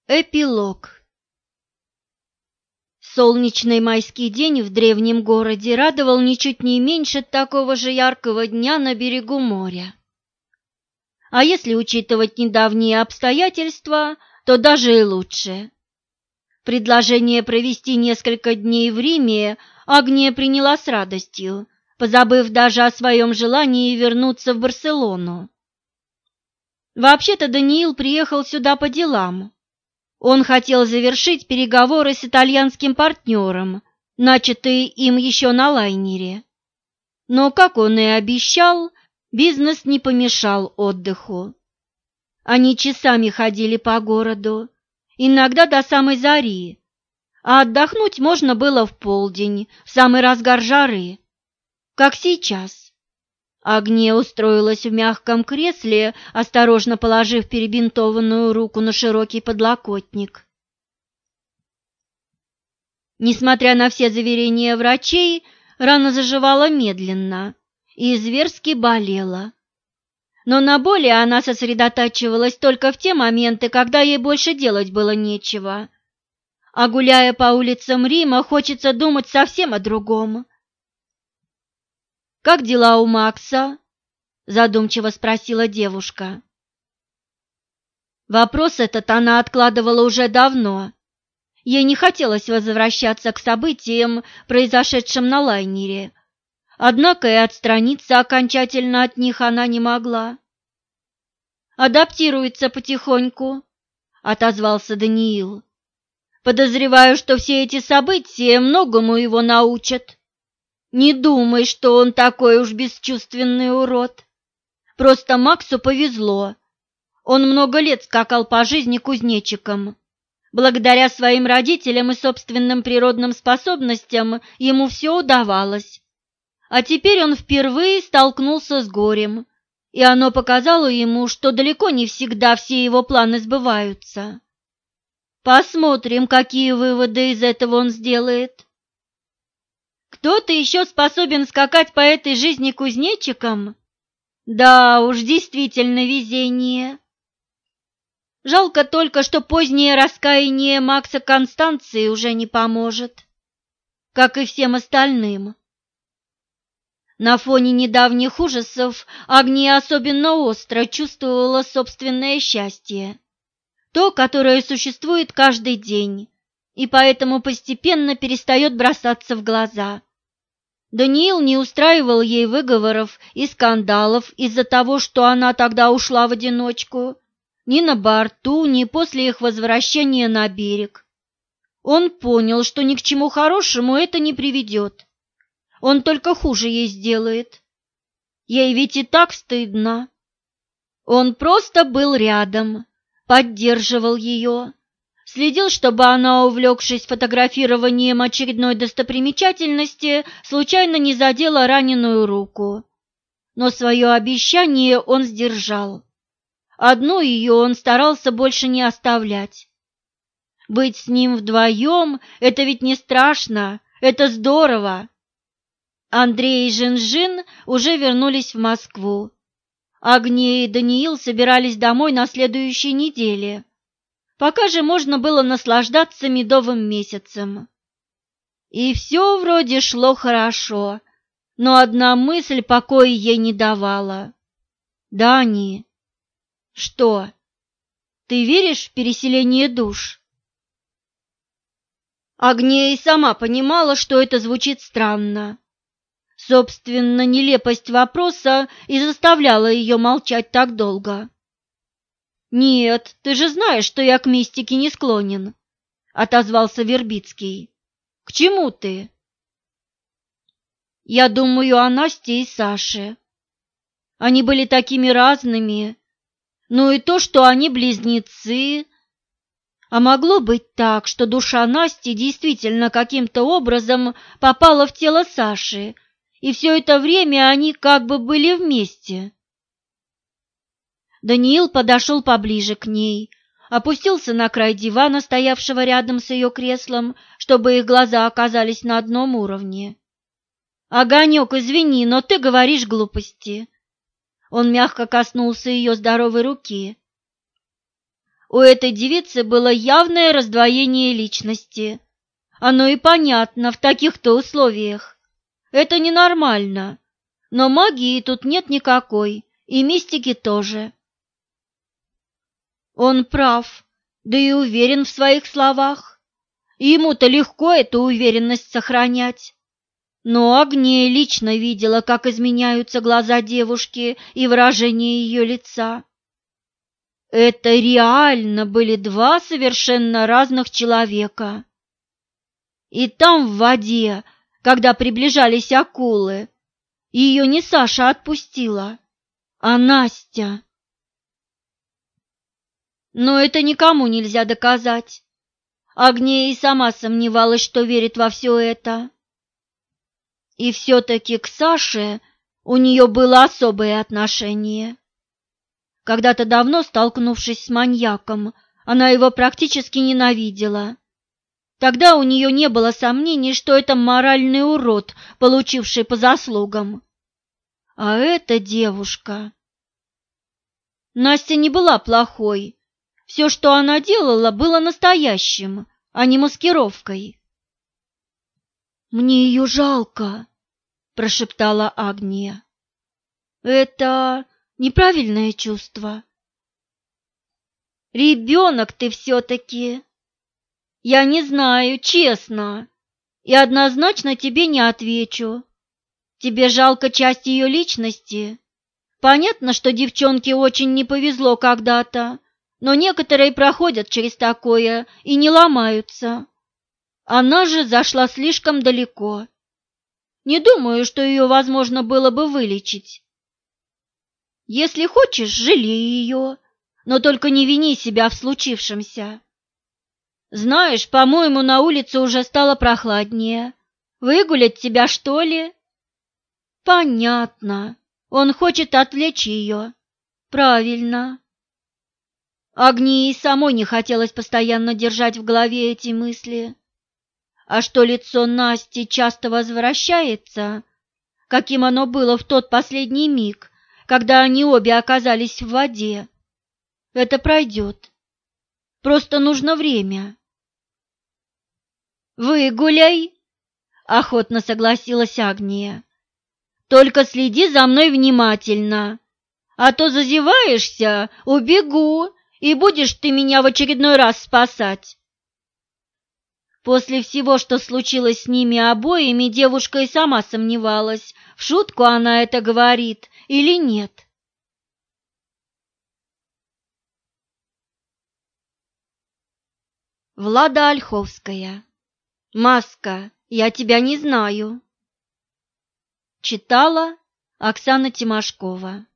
Эпилог. Солнечный майский день в древнем городе радовал ничуть не меньше такого же яркого дня на берегу моря. А если учитывать недавние обстоятельства, то даже и лучше. Предложение провести несколько дней в Риме Агния приняла с радостью, позабыв даже о своем желании вернуться в Барселону. Вообще-то Даниил приехал сюда по делам. Он хотел завершить переговоры с итальянским партнером, начатые им еще на лайнере. Но, как он и обещал, бизнес не помешал отдыху. Они часами ходили по городу, иногда до самой зари, а отдохнуть можно было в полдень, в самый разгар жары, как сейчас. Агния устроилась в мягком кресле, осторожно положив перебинтованную руку на широкий подлокотник. Несмотря на все заверения врачей, рана заживала медленно и зверски болела. Но на боли она сосредотачивалась только в те моменты, когда ей больше делать было нечего. А гуляя по улицам Рима, хочется думать совсем о другом. «Как дела у Макса?» – задумчиво спросила девушка. Вопрос этот она откладывала уже давно. Ей не хотелось возвращаться к событиям, произошедшим на лайнере. Однако и отстраниться окончательно от них она не могла. «Адаптируется потихоньку», – отозвался Даниил. «Подозреваю, что все эти события многому его научат. Не думай, что он такой уж бесчувственный урод. Просто Максу повезло. Он много лет скакал по жизни кузнечиком. Благодаря своим родителям и собственным природным способностям ему все удавалось. А теперь он впервые столкнулся с горем, и оно показало ему, что далеко не всегда все его планы сбываются. Посмотрим, какие выводы из этого он сделает. Кто-то еще способен скакать по этой жизни кузнечиком? Да уж, действительно везение. Жалко только, что позднее раскаяние Макса Констанции уже не поможет, как и всем остальным. На фоне недавних ужасов Агния особенно остро чувствовала собственное счастье, то, которое существует каждый день, и поэтому постепенно перестает бросаться в глаза. Даниил не устраивал ей выговоров и скандалов из-за того, что она тогда ушла в одиночку, ни на борту, ни после их возвращения на берег. Он понял, что ни к чему хорошему это не приведет. Он только хуже ей сделает. Ей ведь и так стыдно. Он просто был рядом, поддерживал ее, следил, чтобы она, увлекшись фотографированием очередной достопримечательности, случайно не задела раненую руку. Но свое обещание он сдержал. Одну ее он старался больше не оставлять. Быть с ним вдвоем – это ведь не страшно, это здорово. Андрей и Жин-Жин уже вернулись в Москву. Агния и Даниил собирались домой на следующей неделе. Пока же можно было наслаждаться медовым месяцем. И все вроде шло хорошо, но одна мысль покоя ей не давала. «Дани!» «Что? Ты веришь в переселение душ?» Агния и сама понимала, что это звучит странно. Собственно, нелепость вопроса и заставляла ее молчать так долго. «Нет, ты же знаешь, что я к мистике не склонен», — отозвался Вербицкий. «К чему ты?» «Я думаю о Насте и Саше. Они были такими разными. Ну и то, что они близнецы. А могло быть так, что душа Насти действительно каким-то образом попала в тело Саши, и все это время они как бы были вместе». Даниил подошел поближе к ней, опустился на край дивана, стоявшего рядом с ее креслом, чтобы их глаза оказались на одном уровне. «Огонек, извини, но ты говоришь глупости». Он мягко коснулся ее здоровой руки. У этой девицы было явное раздвоение личности. Оно и понятно в таких-то условиях. Это ненормально. Но магии тут нет никакой, и мистики тоже. Он прав, да и уверен в своих словах. Ему-то легко эту уверенность сохранять. Но Агния лично видела, как изменяются глаза девушки и выражение ее лица. Это реально были два совершенно разных человека. И там, в воде, когда приближались акулы, ее не Саша отпустила, а Настя. Но это никому нельзя доказать. Агния и сама сомневалась, что верит во все это. И все-таки к Саше у нее было особое отношение. Когда-то давно, столкнувшись с маньяком, она его практически ненавидела. Тогда у нее не было сомнений, что это моральный урод, получивший по заслугам. А эта девушка... Настя не была плохой. Все, что она делала, было настоящим, а не маскировкой. «Мне ее жалко», – прошептала Агния. «Это неправильное чувство». «Ребенок ты все-таки». «Я не знаю, честно, и однозначно тебе не отвечу. Тебе жалко часть ее личности? Понятно, что девчонке очень не повезло когда-то, но некоторые проходят через такое и не ломаются. Она же зашла слишком далеко. Не думаю, что ее возможно было бы вылечить. Если хочешь, жалей ее, но только не вини себя в случившемся. Знаешь, по-моему, на улице уже стало прохладнее. Выгулять тебя, что ли? Понятно. Он хочет отвлечь ее. Правильно. Агнии самой не хотелось постоянно держать в голове эти мысли. А что лицо Насти часто возвращается, каким оно было в тот последний миг, когда они обе оказались в воде, это пройдет. Просто нужно время. «Выгуляй!» – охотно согласилась Агния. «Только следи за мной внимательно, а то зазеваешься, убегу, и будешь ты меня в очередной раз спасать». После всего, что случилось с ними обоими, девушка и сама сомневалась, в шутку она это говорит или нет. Влада Ольховская. «Маска, я тебя не знаю». Читала Оксана Тимошкова.